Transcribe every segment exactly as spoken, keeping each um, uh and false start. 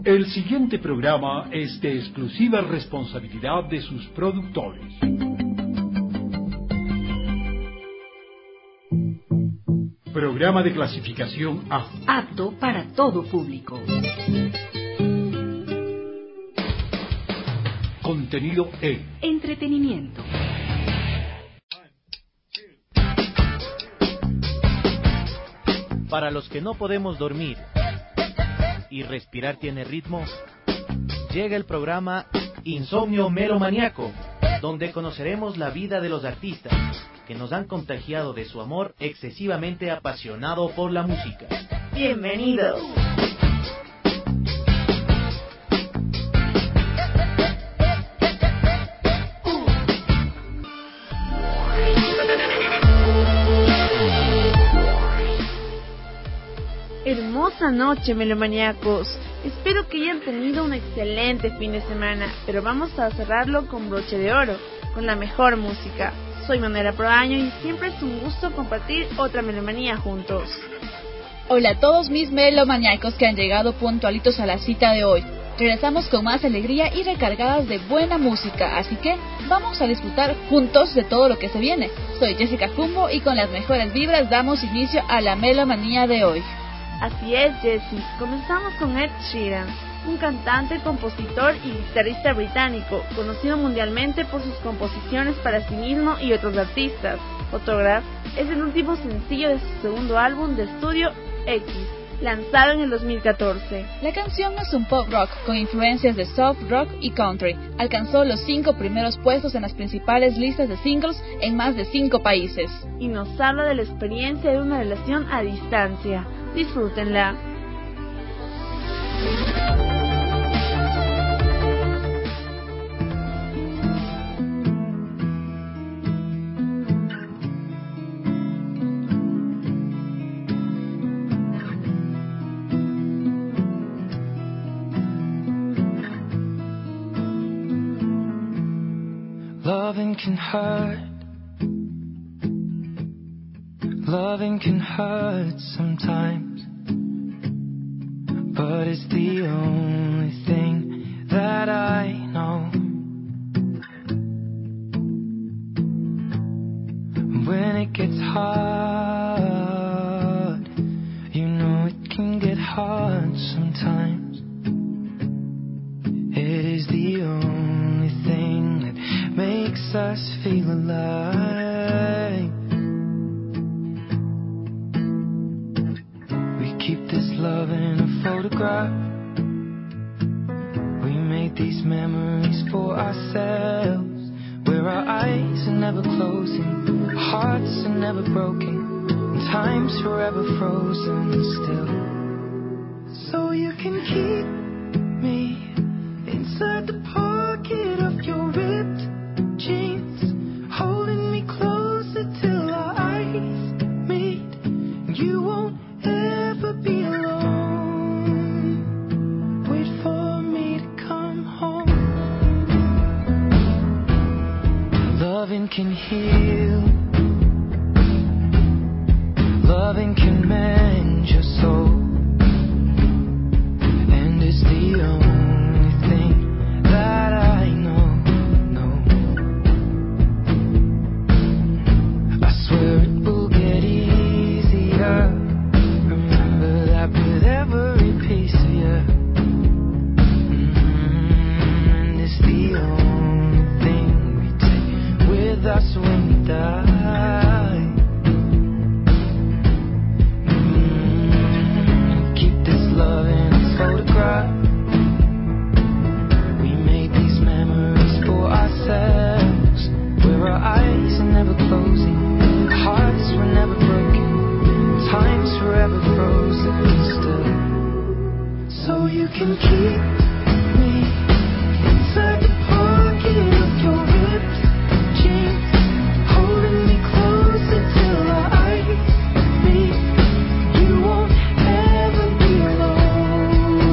El siguiente programa es de exclusiva responsabilidad de sus productores. Programa de clasificación A. Apto para todo público. Contenido E. Entretenimiento. Para los que no podemos dormir y respirar tiene ritmo, llega el programa Insomnio Melomaniaco, donde conoceremos la vida de los artistas que nos han contagiado de su amor excesivamente apasionado por la música. ¡Bienvenidos! Hermosa noche, melomaniacos. Espero que hayan tenido un excelente fin de semana, pero vamos a cerrarlo con broche de oro, con la mejor música. Soy Manuela Proaño y siempre es un gusto compartir otra melomanía juntos. Hola a todos mis melomaniacos que han llegado puntualitos a la cita de hoy. Regresamos con más alegría y recargadas de buena música, así que vamos a disfrutar juntos de todo lo que se viene. Soy Jessica Jumbo y con las mejores vibras damos inicio a la melomanía de hoy. Así es, Jessie. Comenzamos con Ed Sheeran, un cantante, compositor y guitarrista británico, conocido mundialmente por sus composiciones para sí mismo y otros artistas. Photograph es el último sencillo de su segundo álbum de estudio X, lanzado en el dos mil catorce. La canción es un pop rock con influencias de soft rock y country. Alcanzó los cinco primeros puestos en las principales listas de singles en más de cinco países. Y nos habla de la experiencia de una relación a distancia. Disfrútenla. Loving can hurt. Loving can hurt sometimes, but it's the only thing that I know. When it gets hard, you know it can get hard sometimes. It is the only thing that makes us feel alive. Keep this love in a photograph. We made these memories for ourselves, where our eyes are never closing, hearts are never broken, and time's forever frozen still. So you can keep me inside the pocket of your ripped jeans, holding me closer till our eyes meet. You won't ever be alone. Wait for me to come home. Loving can heal. Loving can mend your soul. And it's the only thing that I know, know. I swear it will get easier. With every piece of you, mm-hmm. And it's the only thing we take with us when we die. Mm-hmm. Keep this love in a photograph. We made these memories for ourselves, where our eyes are never closing, hearts were never broken, time's forever frozen still. So you can keep me inside the pocket of your ripped jeans, holding me closer till our eyes meet. You won't ever be alone.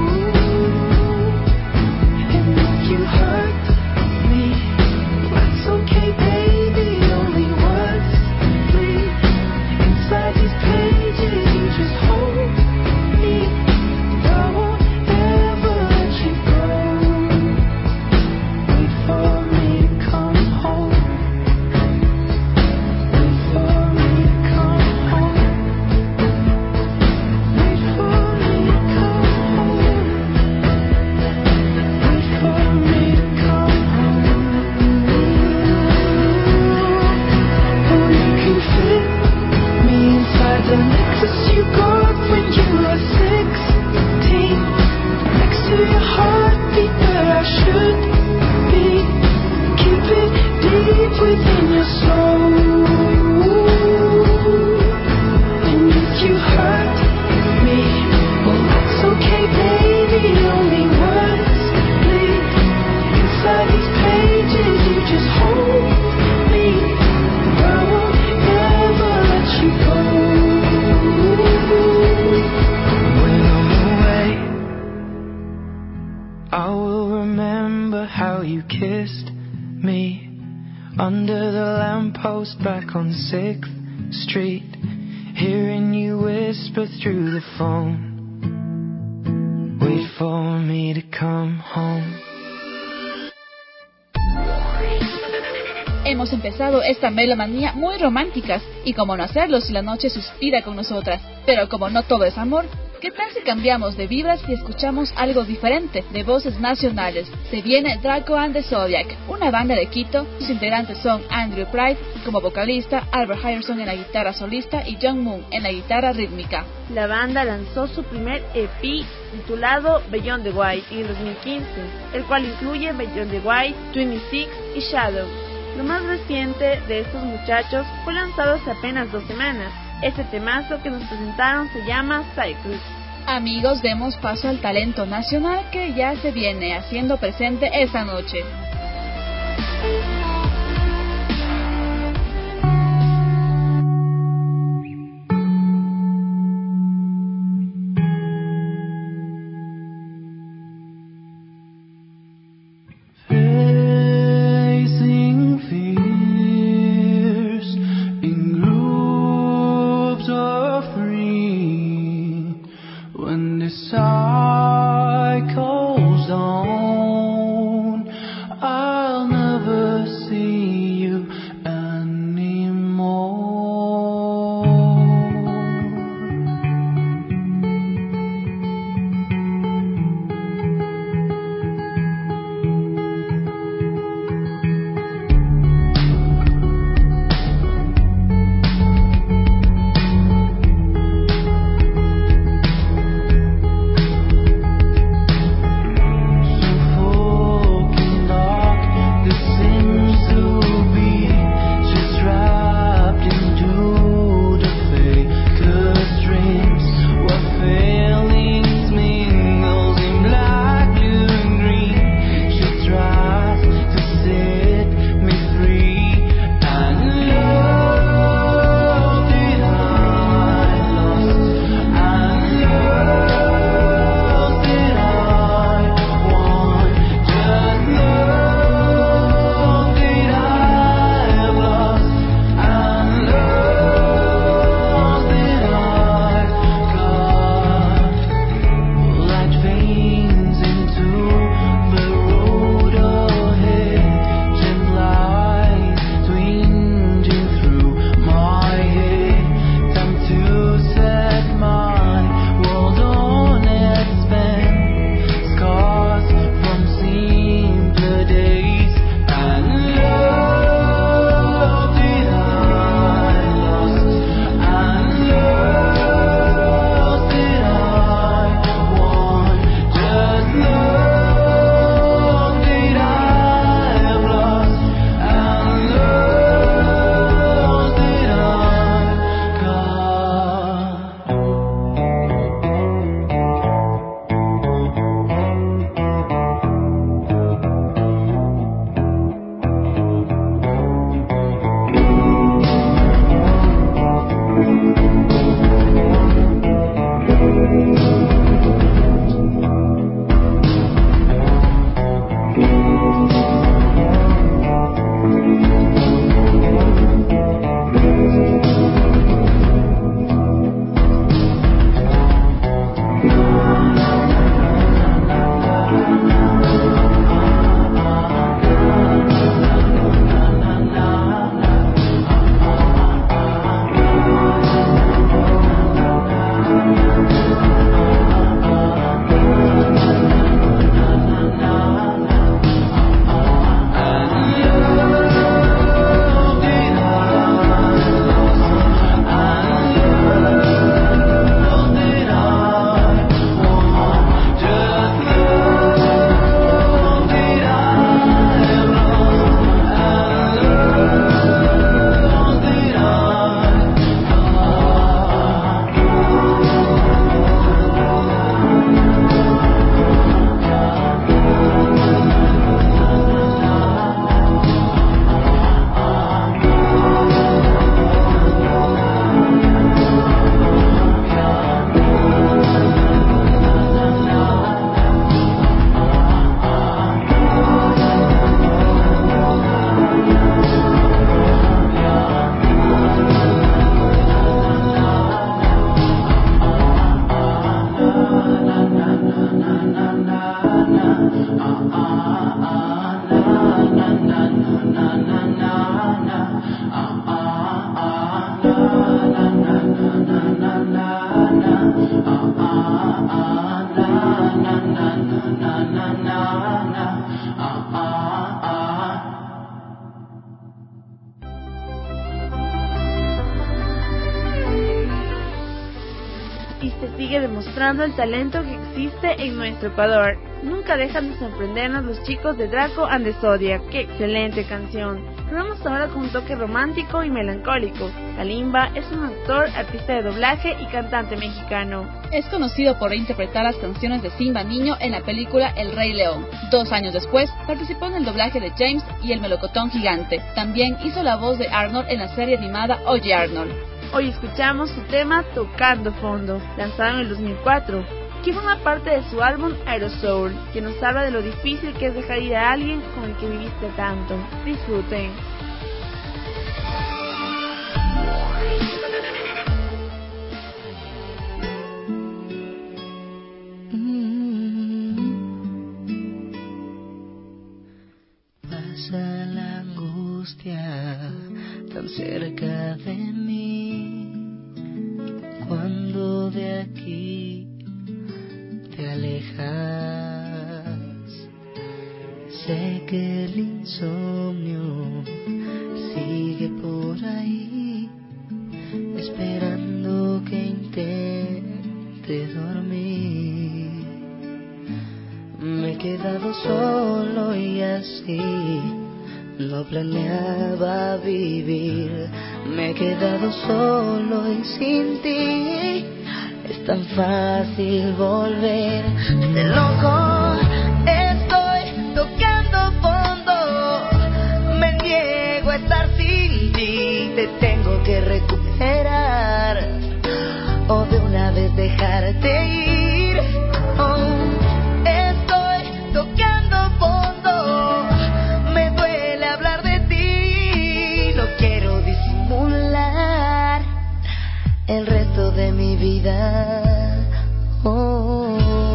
And if you hurt me, that's okay, baby. Only once, please. Inside these pages, you just hold me. I won't ever kissed me under the lamppost back on sixth Street, hearing you whisper through the phone, wait for me to come home. Hemos empezado esta melomanía muy románticas, y cómo no hacerlo si la noche suspira con nosotras. Pero como no todo es amor, ¿qué tal si cambiamos de vibras y escuchamos algo diferente, de voces nacionales? Se viene Draco and the Zodiac, una banda de Quito. Sus integrantes son Andrew Pride como vocalista, Albert Harrison en la guitarra solista y John Moon en la guitarra rítmica. La banda lanzó su primer E P titulado Beyond the White en dos mil quince, el cual incluye Beyond the White, twenty-six y Shadow. Lo más reciente de estos muchachos fue lanzado hace apenas dos semanas. Este temazo que nos presentaron se llama Cycles. Amigos, demos paso al talento nacional que ya se viene haciendo presente esta noche. Y se sigue demostrando el talento que existe en nuestro Ecuador. Nunca dejan de sorprendernos los chicos de Draco and the Zodiac. ¡Qué excelente canción! Vamos ahora con un toque romántico y melancólico. Kalimba es un actor, artista de doblaje y cantante mexicano. Es conocido por reinterpretar las canciones de Simba Niño en la película El Rey León. Dos años después, participó en el doblaje de James y El Melocotón Gigante. También hizo la voz de Arnold en la serie animada Oye Arnold. Hoy escuchamos su tema Tocando Fondo, lanzado en el dos mil cuatro, que forma parte de su álbum Aerosoul, que nos habla de lo difícil que es dejar ir a alguien con el que viviste tanto. Disfruten. Pasa la angustia tan cerca de mí, cuando de aquí te alejas. Sé que el insomnio sigue por ahí, esperando que intente dormir. Me he quedado solo y así no planeaba vivir. Me he quedado solo y sin ti es tan fácil volver. De loco estoy tocando fondo, me niego a estar sin ti. Te tengo que recuperar o de una vez dejarte ir. Oh, estoy tocando fondo, me duele hablar de ti. No quiero disimular el resto de mi vida. Oh.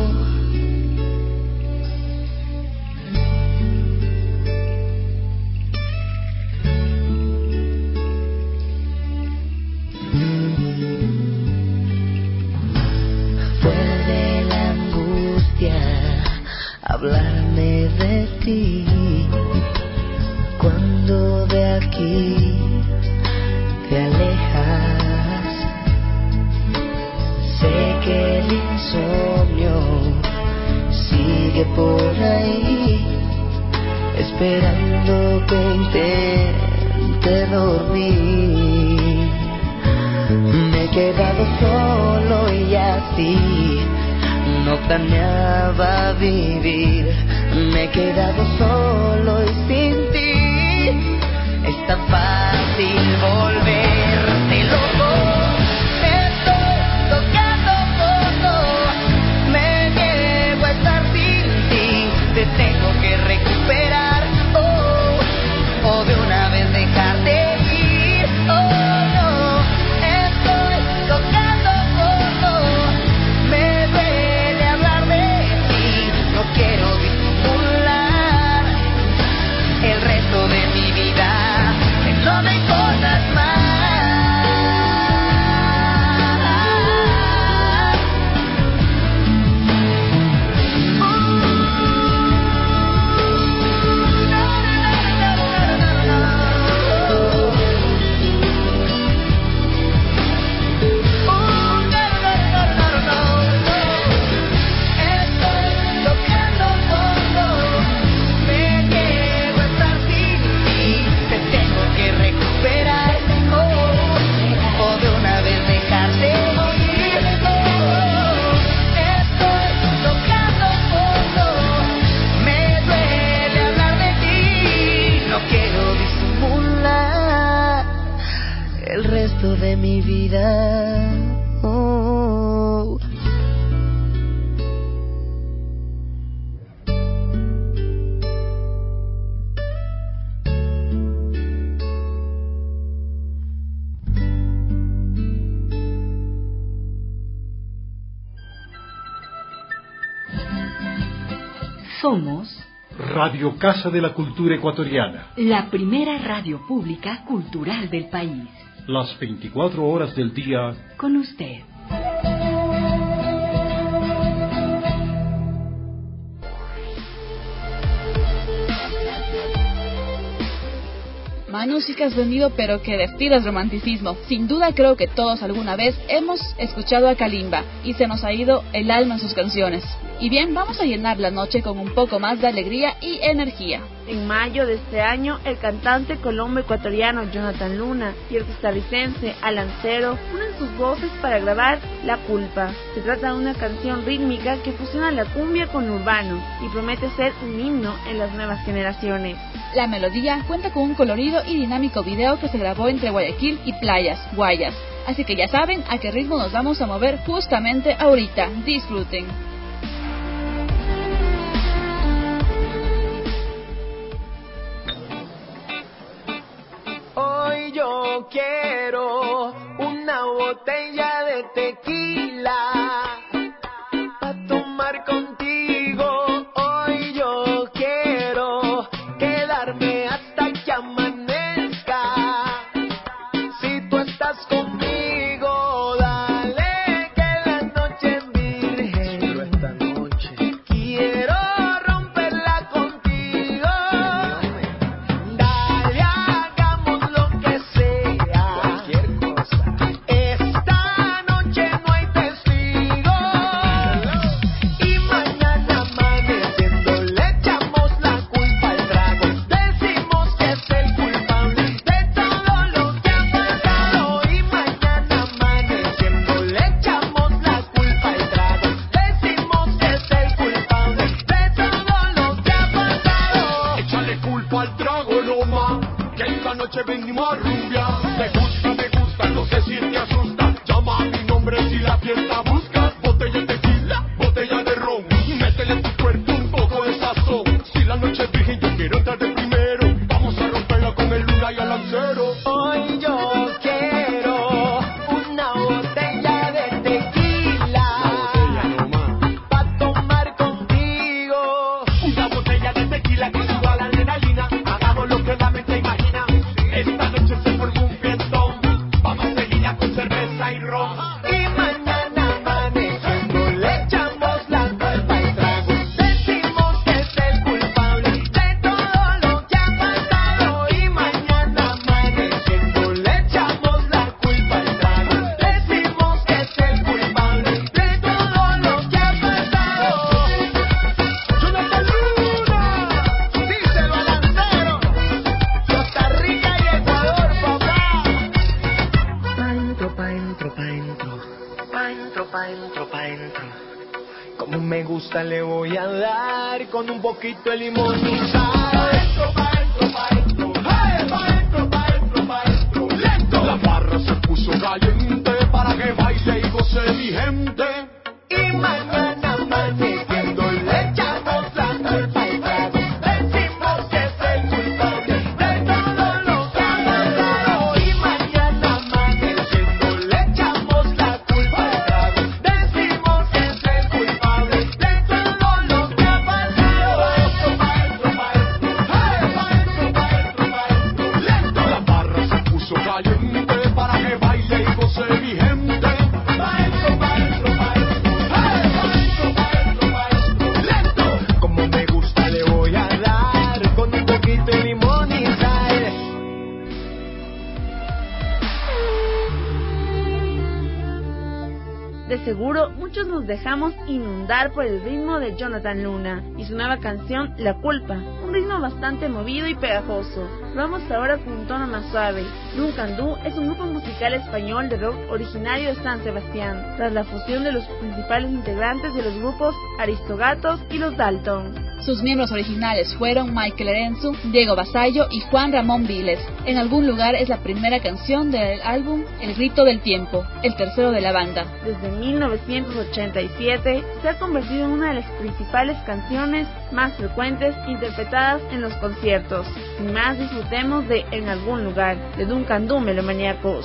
Fue de la angustia hablarme de ti, cuando de aquí te alejas. Sé que el insomnio sigue por ahí, esperando que intente dormir. Me he quedado solo y así no planeaba vivir. Me he quedado solo y sin ti es tan fácil volverte loco. Estoy tocando fondo, me niego a estar sin ti. Te tengo que recuperar, oh, o de una vez dejarte ir. Oh, no, estoy tocando fondo, me duele hablar de ti. No quiero disimular el resto de mi vida. No me importas más. El resto de mi vida. Oh. Somos Radio Casa de la Cultura Ecuatoriana. La primera radio pública cultural del país. Las veinticuatro horas del día. Con usted. Manu, sí que has venido, pero que despidas romanticismo. Sin duda creo que todos alguna vez hemos escuchado a Kalimba y se nos ha ido el alma en sus canciones. Y bien, vamos a llenar la noche con un poco más de alegría y energía. En mayo de este año, el cantante colombo-ecuatoriano Jonathan Luna y el costarricense Alan Cero unen sus voces para grabar La Culpa. Se trata de una canción rítmica que fusiona la cumbia con lo urbano y promete ser un himno en las nuevas generaciones. La melodía cuenta con un colorido y dinámico video que se grabó entre Guayaquil y Playas, Guayas. Así que ya saben a qué ritmo nos vamos a mover justamente ahorita. Disfruten. Hoy yo quiero una botella de tequila para tomar contigo. Hoy yo quiero quedarme hasta que amanezca. Si tú estás conmigo, dale que la noche es virgen. Solo esta noche quiero romperla contigo. Dale, hagamos lo que sea, cualquier cosa. Esta noche no hay testigos. Y mañana amaneciendo le echamos la culpa al trago. Decimos que es el culpable de todo lo que ha pasado. Y mañana amaneciendo le echamos la culpa al trago. Decimos que es el culpable de todo lo que ha pasado. Échale culpa al trago, Loma, que esta noche venimos a rumbear. Me gusta, me gusta, no sé si te asusta. Llama a mi nombre si la fiesta buscas. Botella de tequila, botella de ron. Métele en tu cuerpo un poco de sazón. Si la noche es virgen, yo quiero entrar de primero. Vamos a romperla con el Luna y el Lancero. Hoy yo quiero una botella de tequila pa' tomar contigo. Una botella de tequila que suba la adrenalina. Hagamos lo que la mente imagina. Esta noche se forma un fiestón. Vamos a seguirla con cerveza y ron. Y mañana amaneciendo le echamos la culpa al trago. Decimos que es el culpable de todo lo que ha pasado. Y mañana amaneciendo le echamos la culpa al trago. Decimos que es el culpable de todo lo que ha pasado. Jonathan Luna, díselo al Lancero, Costa Rica y Ecuador, papá. Pa' entro, pa' entro, pa' entro, pa' entro, pa' entro, pa' entro. Como me gusta le voy a dar con un poquito de limón y sal. Pa' entro, pa' entro, pa' entro, hey, pa' entro, pa' entro, pa' entro, lento. La barra se puso caliente para que baile y goce mi gente. Y mañana amaneciendo le echamos la culpa al trago. Decimos que es el culpable de todo lo que ha pasado. Y mañana amaneciendo le echamos la culpa al trago. Decimos que es el culpable de todo lo que ha pasado. Pa' entro, pa' entro, hey, pa' entro, pa' entro, pa' entro, lento. La barra se puso caliente para que baile y goce mi gente. Pa' entro, pa' entro, pa' entro, hey, pa' entro, pa' entro, pa' entro, lento. Como me gusta le voy a dar con un poquito de limón y sal. De seguro, muchos nos dejamos inundar por el ritmo de Jonathan Luna y su nueva canción La Culpa, un ritmo bastante movido y pegajoso. Vamos ahora con un tono más suave. Duncan Du es un grupo musical español de rock originario de San Sebastián, tras la fusión de los principales integrantes de los grupos Aristogatos y Los Dalton. Sus miembros originales fueron Michael Erenzu, Diego Basallo y Juan Ramón Viles. En algún lugar es la primera canción del álbum El Grito del Tiempo, el tercero de la banda. Desde mil novecientos ochenta y siete se ha convertido en una de las principales canciones más frecuentes interpretadas en los conciertos. Sin más, disfrutemos de En algún lugar, de Duncan Du, Melomaníacos.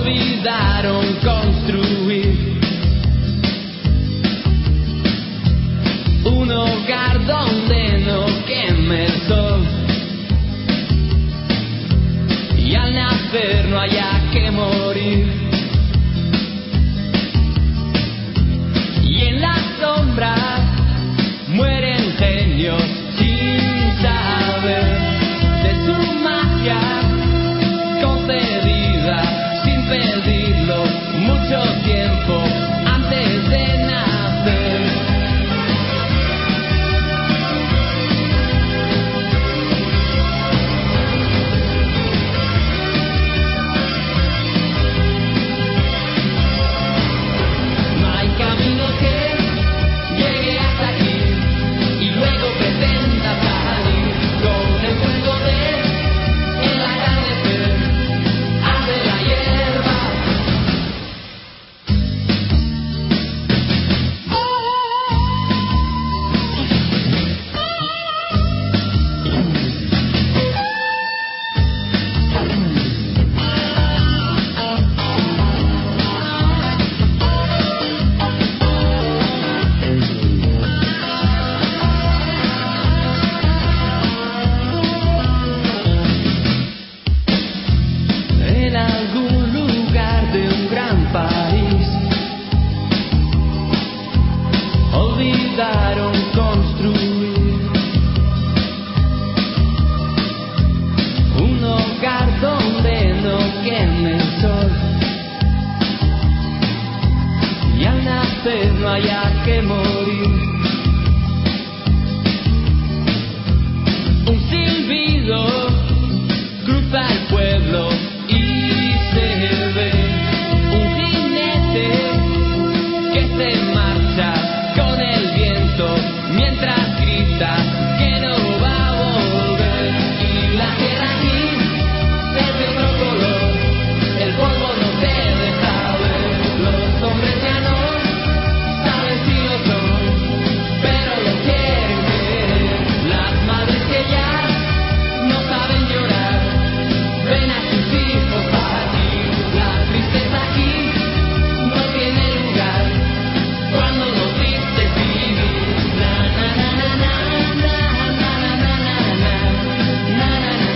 olvidaron construir un hogar donde no queme el sol y al nacer no haya que morir. Y en la sombra mueren genios sin saber de su magia concedida sin pedirlo mucho tiempo antes de nacer. No hay camino que llegue hasta aquí y luego pretenda salir con el fuego de el atardecer arde la hierba. En algún lugar de un gran país olvidaron construir un hogar donde no queme el sol y al nacer no haya que morir. Un silbido cruza el pueblo y se ve un jinete que se marcha con el viento mientras grita que no va a volver. Y la tierra aquí es de otro color, el polvo no te deja ver. Los hombres ya no saben si lo son, pero lo quieren creer. Las madres que ya no saben llorar ven a sus hijos partir. La tristeza aquí no tiene lugar cuando nos viste vivir. Na na na na na na na na na na na na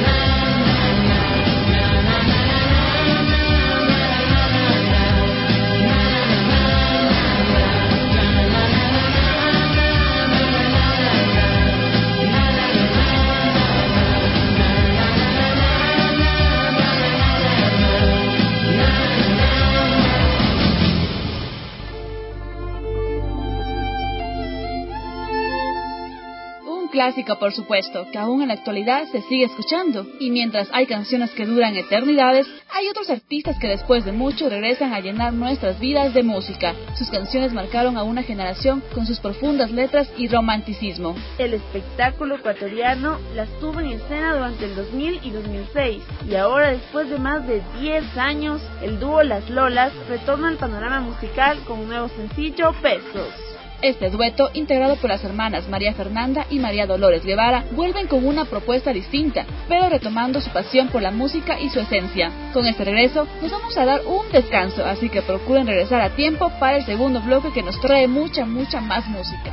Un clásico, por supuesto, que aún en la actualidad se sigue escuchando. Y mientras hay canciones que duran eternidades, hay otros artistas que después de mucho regresan a llenar nuestras vidas de música. Sus canciones marcaron a una generación con sus profundas letras y romanticismo. El espectáculo ecuatoriano las tuvo en escena durante el dos mil y dos mil seis, y ahora, después de más de diez años, el dúo Las Lolas retorna al panorama musical con un nuevo sencillo, Pesos. Este dueto, integrado por las hermanas María Fernanda y María Dolores Guevara, vuelven con una propuesta distinta, pero retomando su pasión por la música y su esencia. Con este regreso, nos vamos a dar un descanso, así que procuren regresar a tiempo para el segundo bloque que nos trae mucha, mucha más música.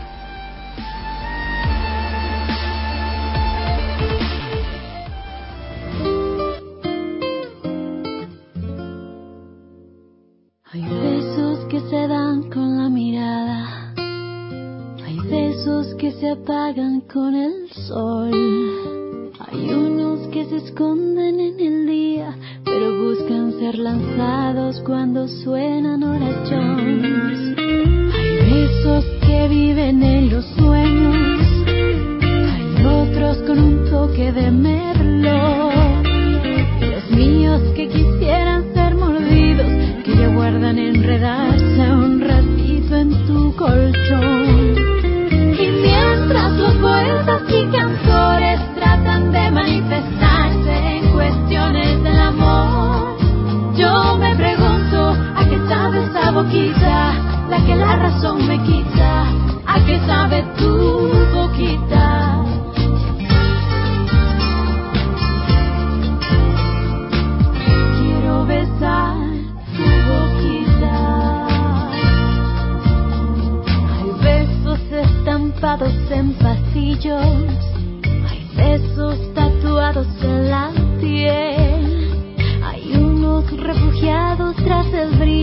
Hay besos que se dan con la mirada, hay besos que se apagan con el sol, hay unos que se esconden en el día, pero buscan ser lanzados cuando suenan Nora Jones. Hay besos que viven en los sueños, hay otros con un toque de merlot, y los míos que quisieran ser mordidos, que ya guardan enredarse a un ratito en tu colchón. Y mientras los poetas y cantores tratan de manifestarse en cuestiones del amor, yo me pregunto, ¿a qué sabe esa boquita, la que la razón me quita? ¿A qué sabe tu boquita?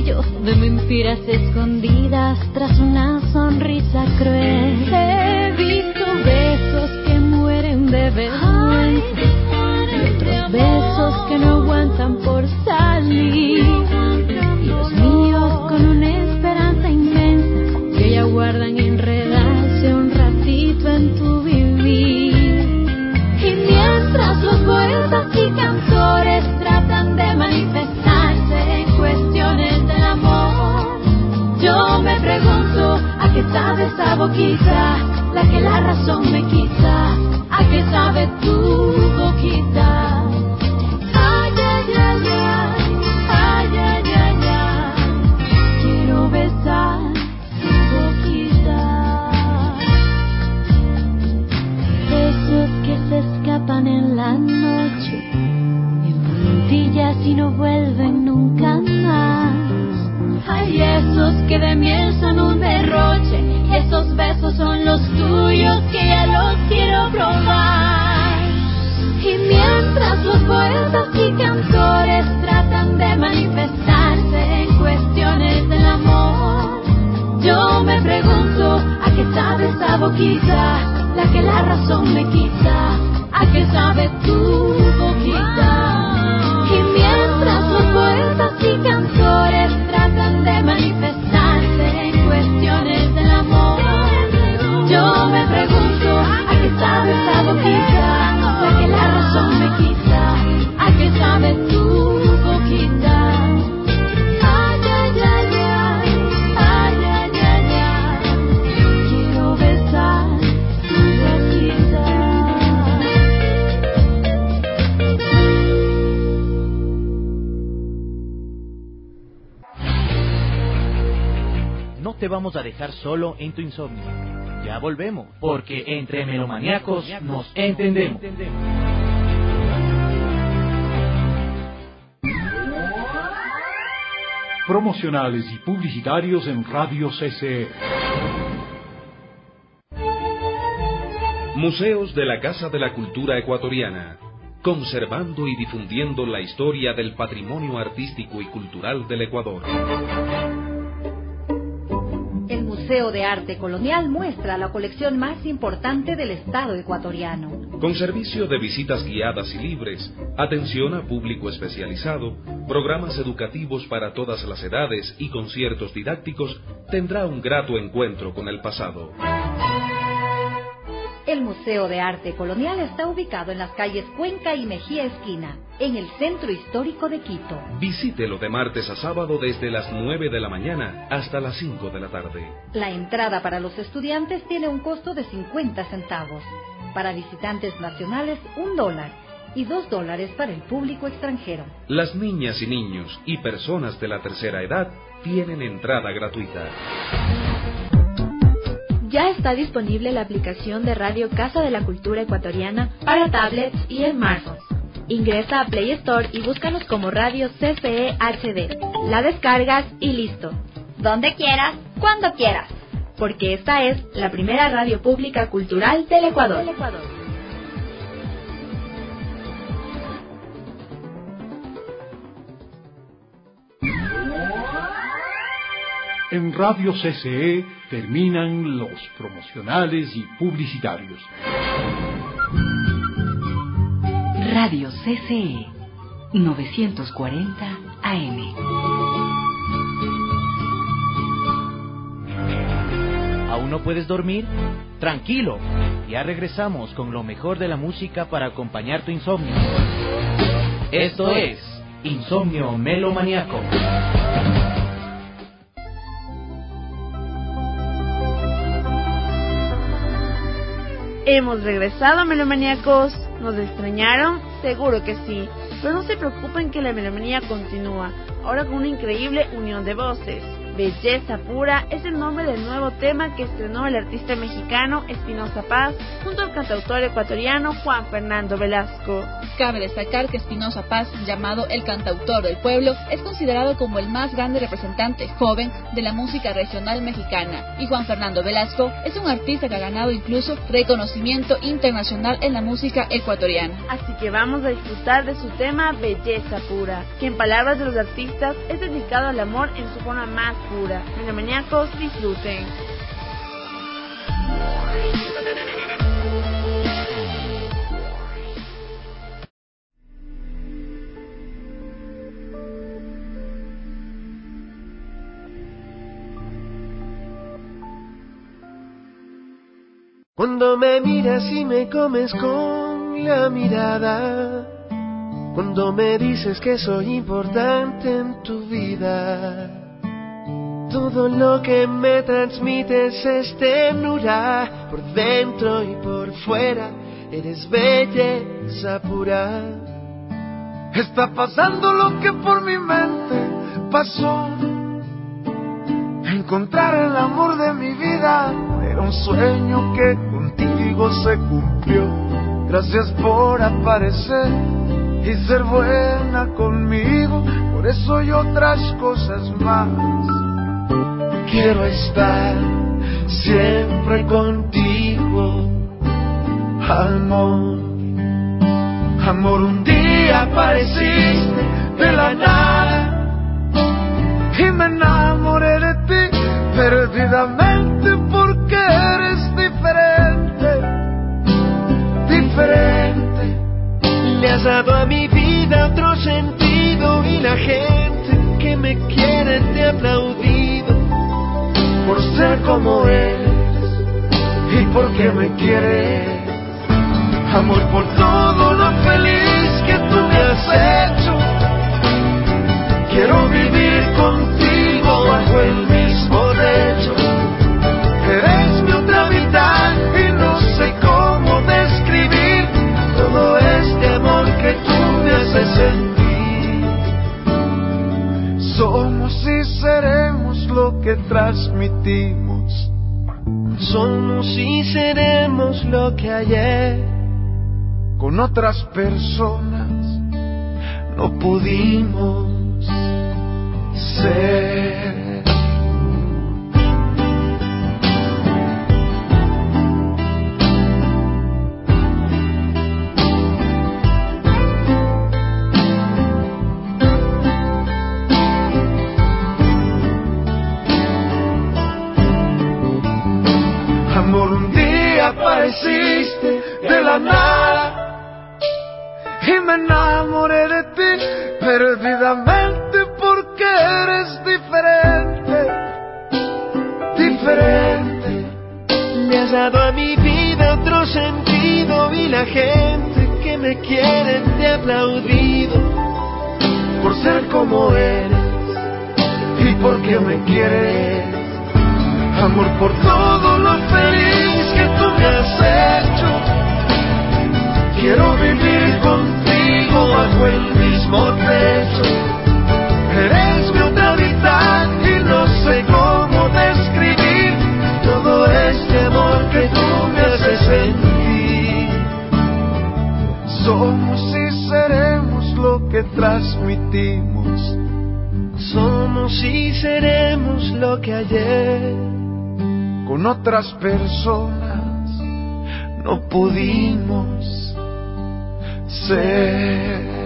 brillos de mentiras escondidas tras una sonrisa cruel. He visto besos que mueren de vergüenza y otros besos que no aguantan por salir, y los míos con una esperanza inmensa que ya guardan enredarse un ratito en tu vivir. Y mientras los poetas y cantores tratan de manifestarse en cuestiones del amor, yo me pregunto a qué sabe esa boquita, la que la razón me quita, a qué sabe tu boquita. Ay, ay, ay, ay, ay, ay, ay, ay, quiero besar tu boquita. Besos que se escapan en la noche, en puntillas y no vuelven nunca más. Hay esos que de miel son un derroche, y esos besos son los tuyos que ya los quiero probar. Y mientras los poetas y cantores tratan de manifestarse en cuestiones del amor, yo me pregunto a qué sabe esa boquita, la que la razón me quita, a qué sabe tu boquita. Y mientras los poetas y cantores tratan de manifestarse en cuestiones del amor, yo me pregunto a qué sabe esa boquita, la que la razón me quita, a qué sabe tu boquita. Ay, ay, ay, ay, ay, ay, ay, ay, quiero besar tu boquita. No te vamos a dejar solo en tu insomnio. Ya volvemos, porque entre melomaníacos nos entendemos. Promocionales y publicitarios en Radio C C E. Museos de la Casa de la Cultura Ecuatoriana, conservando y difundiendo la historia del patrimonio artístico y cultural del Ecuador. El Museo de Arte Colonial muestra la colección más importante del Estado ecuatoriano. Con servicio de visitas guiadas y libres, atención a público especializado, programas educativos para todas las edades y conciertos didácticos, tendrá un grato encuentro con el pasado. El Museo de Arte Colonial está ubicado en las calles Cuenca y Mejía Esquina, en el centro histórico de Quito. Visítelo de martes a sábado desde las nueve de la mañana hasta las cinco de la tarde. La entrada para los estudiantes tiene un costo de cincuenta centavos. Para visitantes nacionales, un dólar. Y dos dólares para el público extranjero. Las niñas y niños y personas de la tercera edad tienen entrada gratuita. Ya está disponible la aplicación de Radio Casa de la Cultura Ecuatoriana para tablets y smartphones. Ingresa a Play Store y búscanos como Radio C C E H D. La descargas y listo. Donde quieras, cuando quieras. Porque esta es la primera radio pública cultural del Ecuador. En Radio C C E terminan los promocionales y publicitarios. Radio C C E novecientos cuarenta A M. ¿Aún no puedes dormir? Tranquilo, ya regresamos con lo mejor de la música para acompañar tu insomnio. Esto es Insomnio Melomaníaco. Hemos regresado, melomaníacos. ¿Nos extrañaron? Seguro que sí. Pero no se preocupen que la melomanía continúa, ahora con una increíble unión de voces. Belleza Pura es el nombre del nuevo tema que estrenó el artista mexicano Espinoza Paz junto al cantautor ecuatoriano Juan Fernando Velasco. Cabe destacar que Espinoza Paz, llamado el cantautor del pueblo, es considerado como el más grande representante joven de la música regional mexicana, y Juan Fernando Velasco es un artista que ha ganado incluso reconocimiento internacional en la música ecuatoriana. Así que vamos a disfrutar de su tema Belleza Pura, que en palabras de los artistas es dedicado al amor en su forma más pura. Melomaniacos, disfruten. Cuando me miras y me comes con la mirada, cuando me dices que soy importante en tu vida, todo lo que me transmites es ternura, por dentro y por fuera, eres belleza pura. Está pasando lo que por mi mente pasó, encontrar el amor de mi vida. Era un sueño que contigo se cumplió. Gracias por aparecer y ser buena conmigo. Por eso y otras cosas más, quiero estar siempre contigo, amor. Amor, un día apareciste de la nada y me enamoré de ti perdidamente, porque eres diferente, diferente. Le has dado a mi vida otro sentido y la gente que me quiere te ha aplaudido por ser como eres y porque me quieres. Amor, por todo lo feliz que tú me has hecho. Quiero vivir contigo bajo el mismo techo. Eres mi otra mitad y no sé cómo describir todo este amor que tú me haces sentir. Somos y seremos lo que transmitimos. Somos y seremos lo que ayer con otras personas no pudimos ser. Amor, un día apareciste de la nada y me enamoré de ti perdidamente, porque eres diferente, diferente. Le has dado a mi vida otro sentido y la gente que me quiere te ha aplaudido por ser como eres y porque me quieres. Amor, por todo lo feliz que tú me has hecho. Quiero vivir contigo bajo el mismo techo. Eres mi otra mitad y no sé cómo describir todo este amor que tú me haces sentir. Somos y seremos lo que transmitimos. Somos y seremos lo que ayer con otras personas no pudimos ser.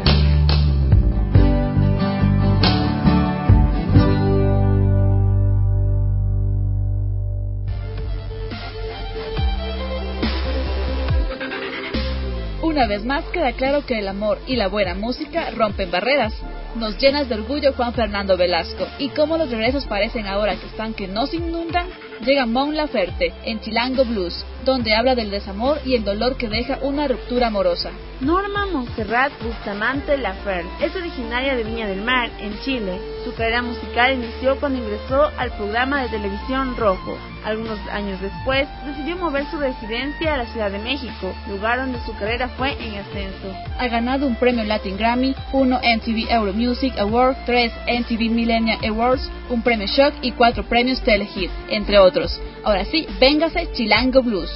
Una vez más queda claro que el amor y la buena música rompen barreras. Nos llenas de orgullo Juan Fernando Velasco. ¿Y cómo los regresos parecen ahora que están que nos inundan? llega Mon Laferte en Chilango Blues, donde habla del desamor y el dolor que deja una ruptura amorosa. Norma Montserrat Bustamante Laferte es originaria de Viña del Mar, en Chile. Su carrera musical inició cuando ingresó al programa de televisión Rojo. Algunos años después, decidió mover su residencia a la Ciudad de México, lugar donde su carrera fue en ascenso. Ha ganado un premio Latin Grammy, uno M T V Euro Music Award, tres M T V Millennial Awards, un premio Shock y cuatro premios Telehit, entre otros. Ahora sí, véngase Chilango Blues.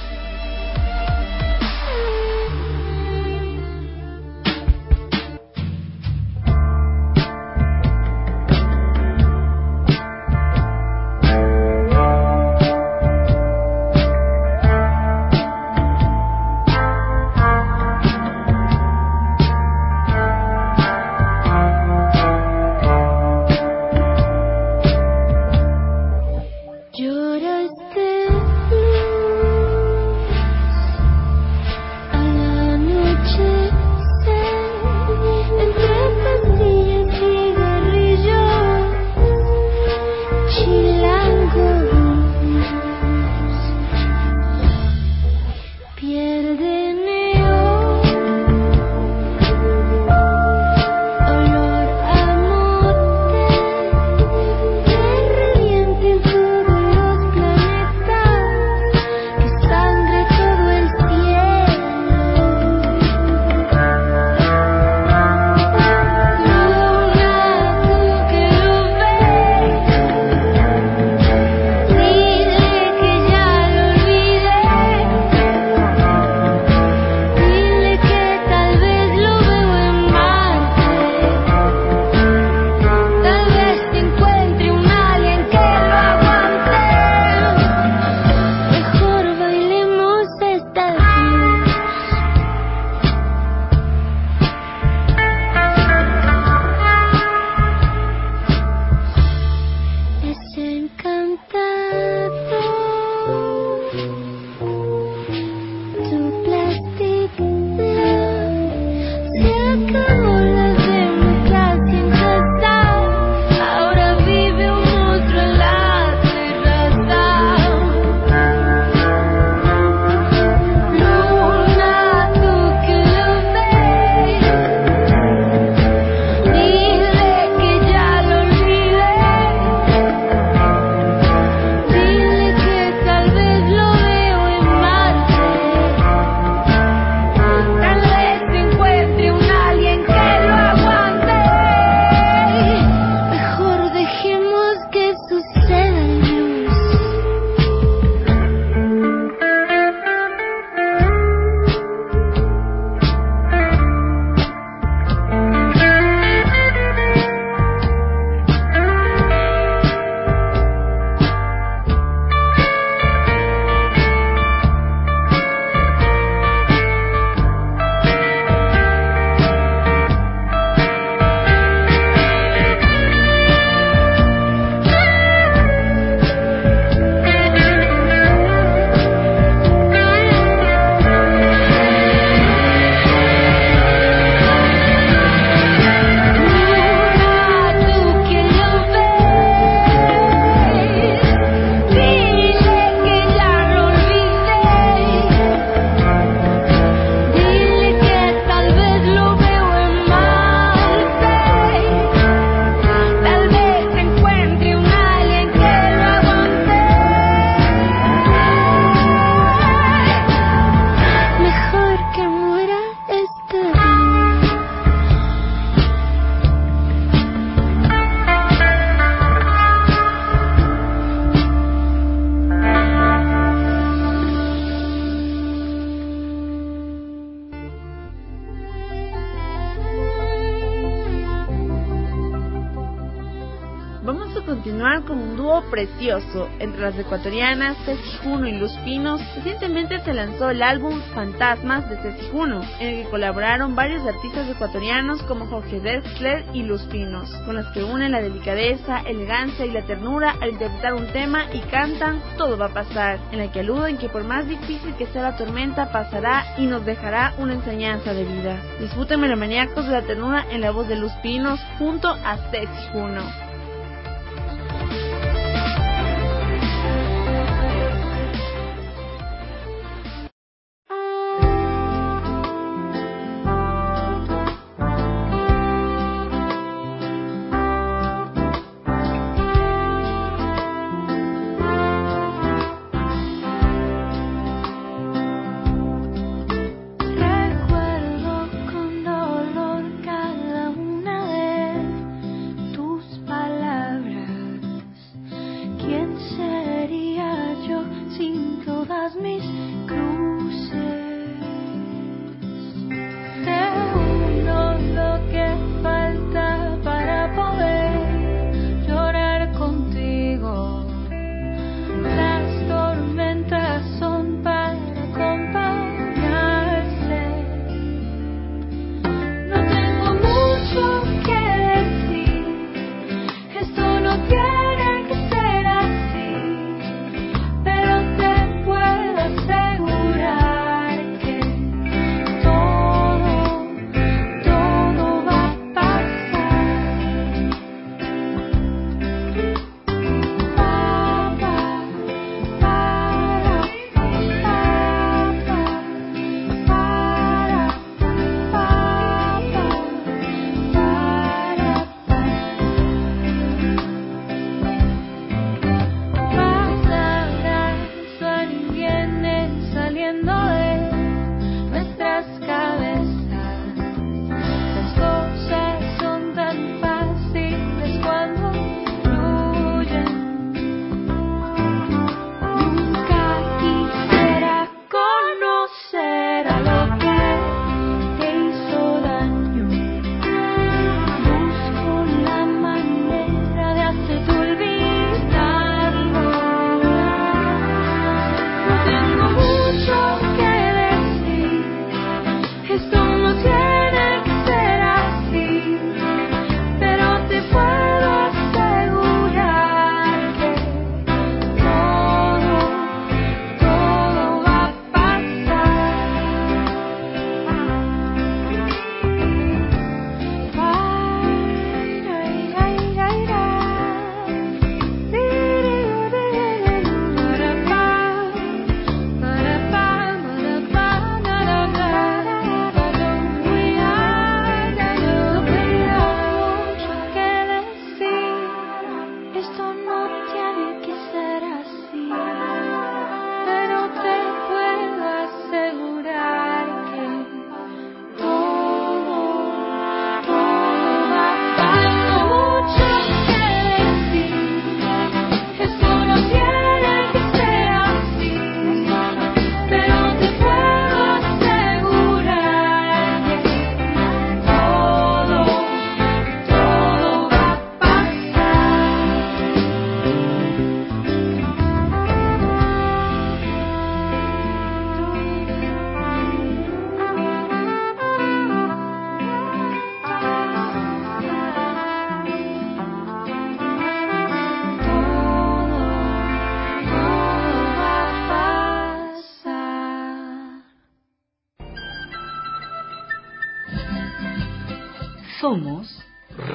continuar con un dúo precioso entre las ecuatorianas Ceci Juno y Luz Pinos. Recientemente se lanzó el álbum Fantasmas de Ceci Juno, en el que colaboraron varios artistas ecuatorianos como Jorge Drexler y Luz Pinos, con las que unen la delicadeza, elegancia y la ternura al interpretar un tema y cantan Todo va a pasar, en la que aluden que por más difícil que sea la tormenta pasará y nos dejará una enseñanza de vida. Disfruten melomaniacos de la ternura en la voz de Luz Pinos junto a Ceci Juno.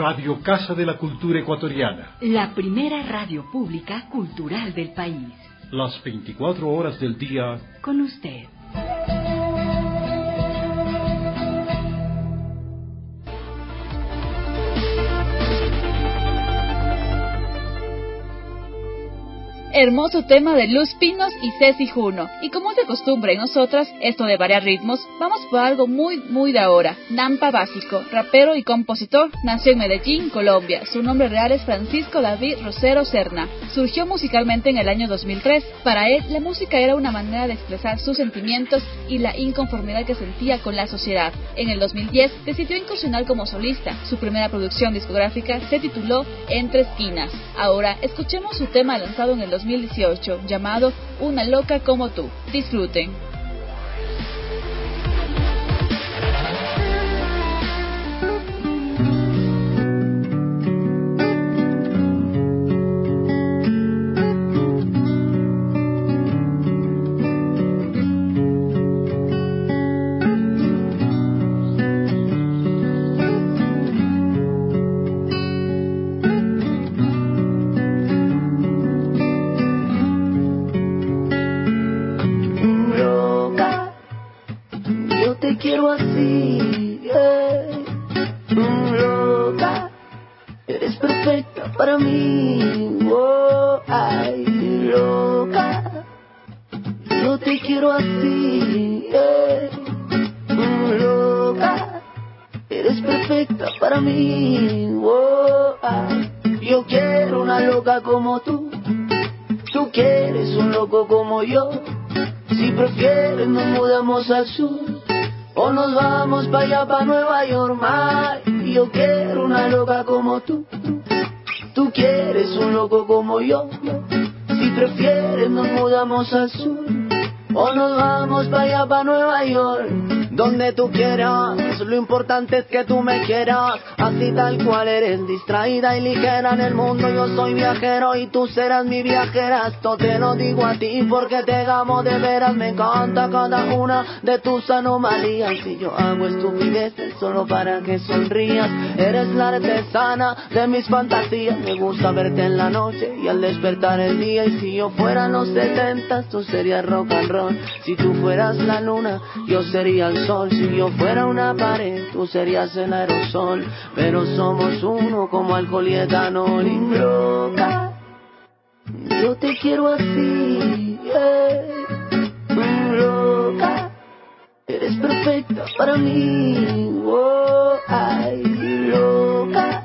Radio Casa de la Cultura Ecuatoriana. La primera radio pública cultural del país. Las veinticuatro horas del día. Con usted. Hermoso tema de Luz Pinos y Ceci Juno. Y como es de costumbre en nosotras, esto de variar ritmos, vamos por algo muy, muy de ahora. Nampa Básico, rapero y compositor, nació en Medellín, Colombia. Su nombre real es Francisco David Rosero Serna. Surgió musicalmente en el año dos mil tres. Para él, la música era una manera de expresar sus sentimientos y la inconformidad que sentía con la sociedad. En el dos mil diez, decidió incursionar como solista. Su primera producción discográfica se tituló Entre Esquinas. Ahora, escuchemos su tema lanzado en el dos mil dieciocho, llamado Una Loca Como Tú. Disfruten. Quiero así, yeah. Loca, eres perfecta para mí, oh, ay, loca, yo te quiero así, yeah. Loca, eres perfecta para mí, oh, ay, yo quiero una loca como tú, tú quieres un loco como yo, si prefieres nos mudamos al sur. O nos vamos pa' allá, pa' Nueva York, my. Yo quiero una loca como tú. Tú quieres un loco como yo. Si prefieres nos mudamos al sur. O nos vamos pa' allá, pa' Nueva York. Donde tú quieras, lo importante es que tú me quieras. Así tal cual eres, distraída y ligera en el mundo. Yo soy viajero y tú serás mi viajera. Esto te lo digo a ti porque te amo de veras. Me encanta cada una de tus anomalías. Si yo hago estupideces solo para que sonrías. Eres la artesana de mis fantasías. Me gusta verte en la noche y al despertar el día. Y si yo fuera en los setentas, tú serías rock and roll. Si tú fueras la luna, yo sería el sol. Si yo fuera una pared, tú serías el aerosol. Pero somos uno como alcohol y etanol. Y loca, yo te quiero así, yeah. Loca, eres perfecta para mí, oh, ay, loca,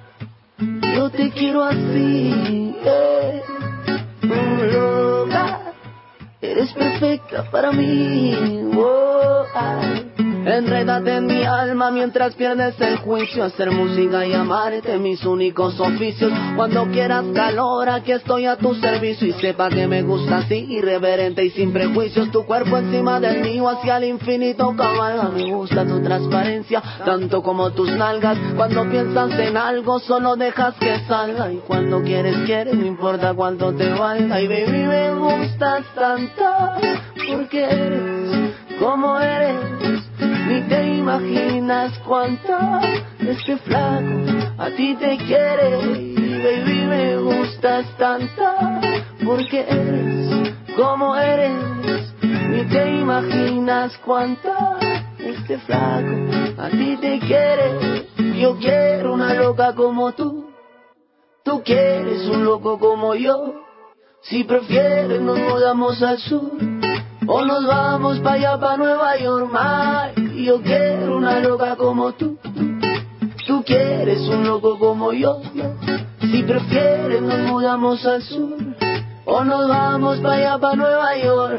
yo te quiero así, yeah. Loca, eres perfecta para mí, oh, ay. Enrédate en mi alma mientras pierdes el juicio. Hacer música y amarte, mis únicos oficios. Cuando quieras calor, aquí estoy a tu servicio. Y sepa que me gusta así, irreverente y sin prejuicios. Tu cuerpo encima del mío, hacia el infinito cabalga. Me gusta tu transparencia, tanto como tus nalgas. Cuando piensas en algo, solo dejas que salga. Y cuando quieres, quieres, no importa cuánto te valga. Y baby, me gustas tanto, porque eres como eres. Ni te imaginas cuánto este flaco a ti te quiere. Y baby, me gustas tanto, porque eres como eres. Ni te imaginas cuánto este flaco a ti te quiere. Yo quiero una loca como tú. Tú quieres un loco como yo. Si prefieres nos mudamos al sur. O nos vamos pa' allá, pa' Nueva York, my. Yo quiero una loca como tú. Tú quieres un loco como yo. Si prefieres nos mudamos al sur. O nos vamos pa' allá, pa' Nueva York.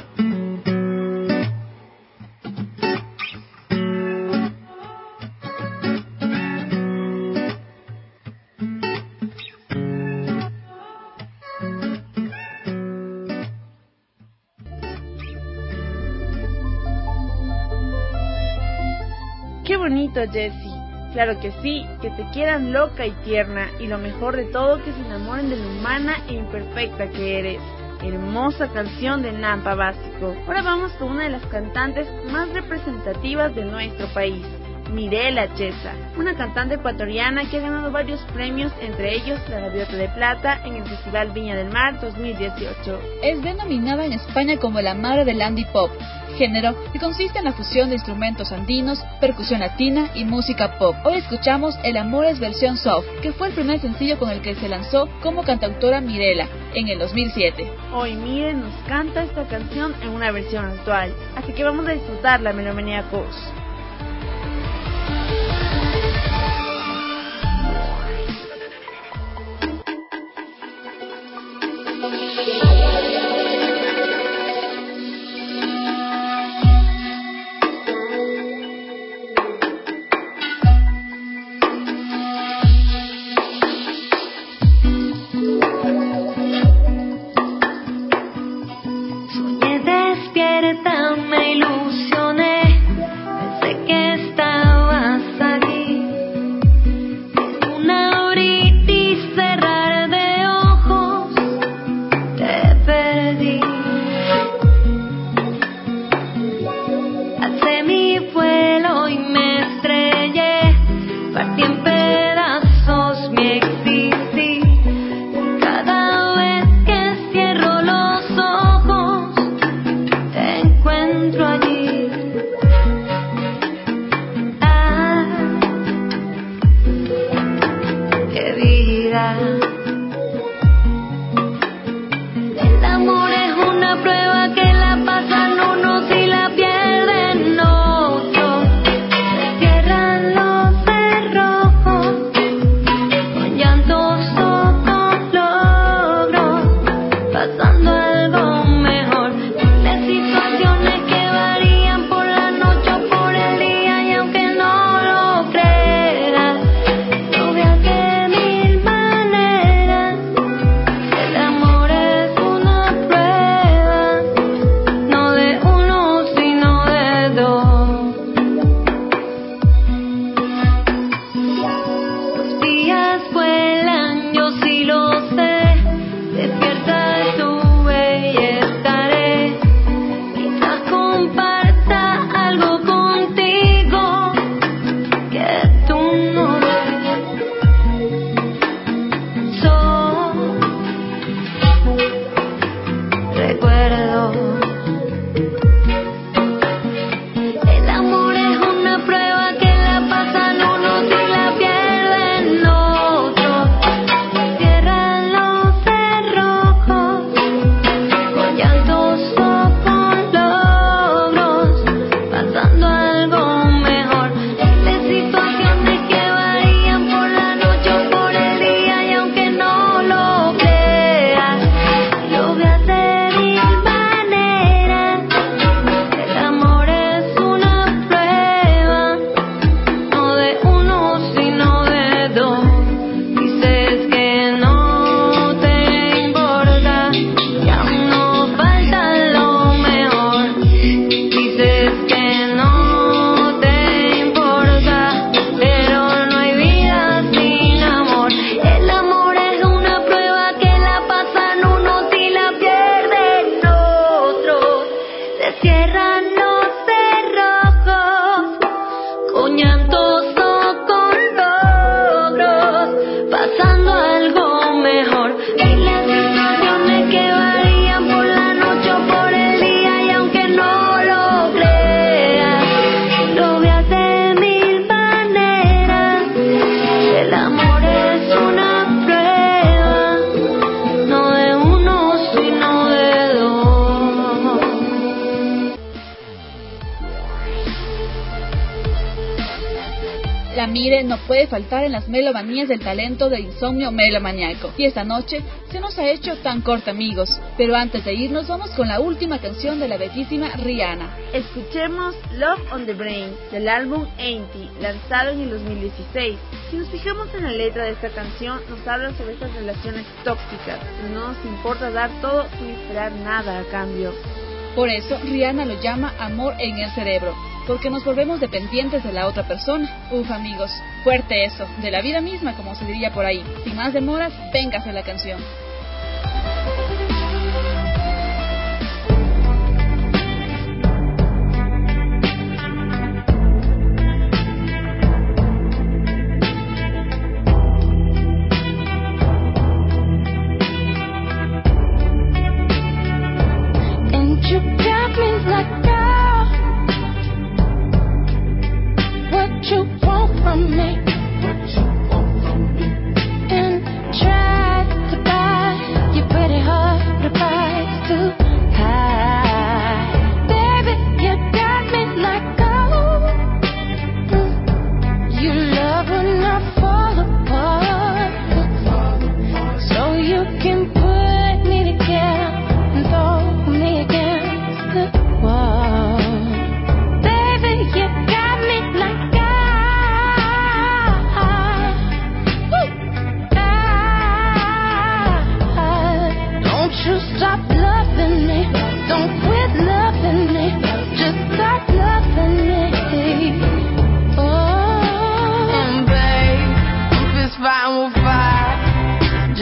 Qué bonito, Jessie. Claro que sí, que te quieran loca y tierna, y lo mejor de todo, que se enamoren de lo humana e imperfecta que eres. Hermosa canción de Nampa Básico. Ahora vamos con una de las cantantes más representativas de nuestro país, Mirela Chesa, una cantante ecuatoriana que ha ganado varios premios, entre ellos la Gaviota de Plata en el Festival Viña del Mar dos mil dieciocho. Es denominada en España como la madre del Andy Pop, género que consiste en la fusión de instrumentos andinos, percusión latina y música pop. Hoy escuchamos El amor es versión soft, que fue el primer sencillo con el que se lanzó como cantautora Mirela en el dos mil siete. Hoy Mire nos canta esta canción en una versión actual, así que vamos a disfrutarla, melomaníacos. La Mire no puede faltar en las melomanías del talento de Insomnio Melomaniaco. Y esta noche se nos ha hecho tan corta, amigos. Pero antes de irnos, vamos con la última canción de la bellísima Rihanna. Escuchemos Love on the Brain, del álbum Ainty, lanzado en el dos mil dieciséis. Si nos fijamos en la letra de esta canción, nos habla sobre estas relaciones tóxicas, y no nos importa dar todo sin esperar nada a cambio. Por eso, Rihanna lo llama amor en el cerebro, porque nos volvemos dependientes de la otra persona. Uf, amigos, fuerte eso, de la vida misma, como se diría por ahí. Sin más demoras, véngase la canción.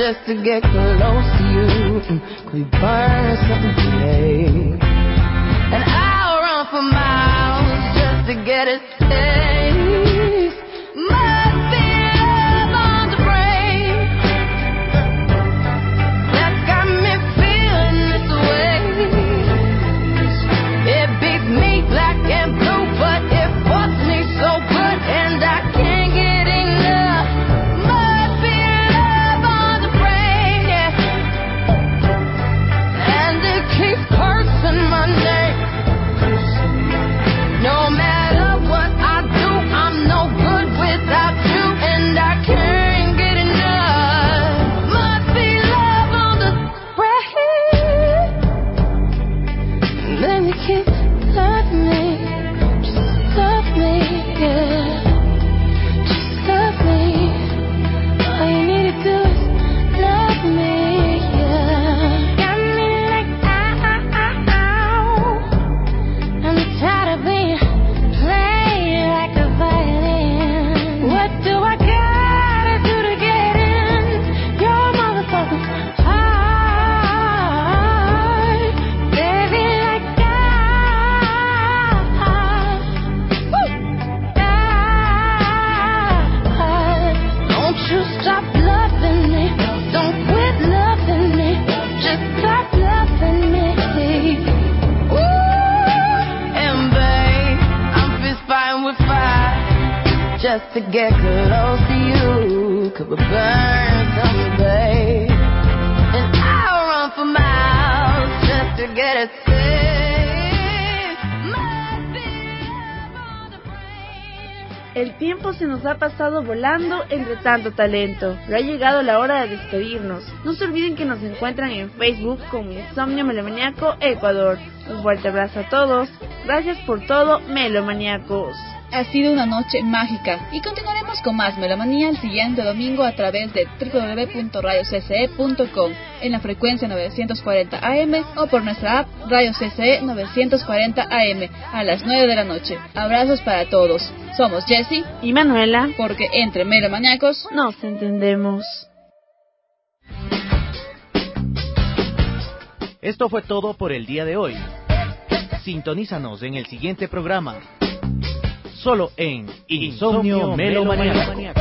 just to get close to you. Could we burn someday? And I'll run for miles just to get a taste. Must be love on the brain that got me feeling this way. It beats me black and blue, but it fucks me so good, and I can't get enough. Must be love on the brain, yeah. And it keeps cursing my name. No matter what I do, I'm no good without you, and I can't get enough. Must be love on the brain. Let me keep loving me, just love me, yeah. Just love me. All you need to do is love me, yeah. Got me like ow, ow, ow. I'm tired of being played like a violin. What do I gotta do to get in your motherfucking heart? Baby, like that. Woo! That. Don't you stop loving me. Don't quit loving me. Just stop loving me. Woo! And babe, I'm fist fighting with fire just to get close to you. Could we burn someday? And I'll run for miles just to get a taste. Must be love on the brain. El tiempo se nos ha pasado volando entre tanto talento, pero ha llegado la hora de despedirnos. No se olviden que nos encuentran en Facebook como Insomnio Melomaniaco Ecuador. Un fuerte abrazo a todos. Gracias por todo, melomaniacos. Ha sido una noche mágica y continuaremos con más melomanía el siguiente domingo a través de doble u doble u doble u punto radio c c e punto com en la frecuencia novecientos cuarenta A M o por nuestra app Radio C C E novecientos cuarenta A M a las nueve de la noche. Abrazos para todos. Somos Jessie y Manuela, porque entre melomaniacos nos entendemos. Esto fue todo por el día de hoy. Sintonízanos en el siguiente programa. Solo en Insomnio Melomaniaco.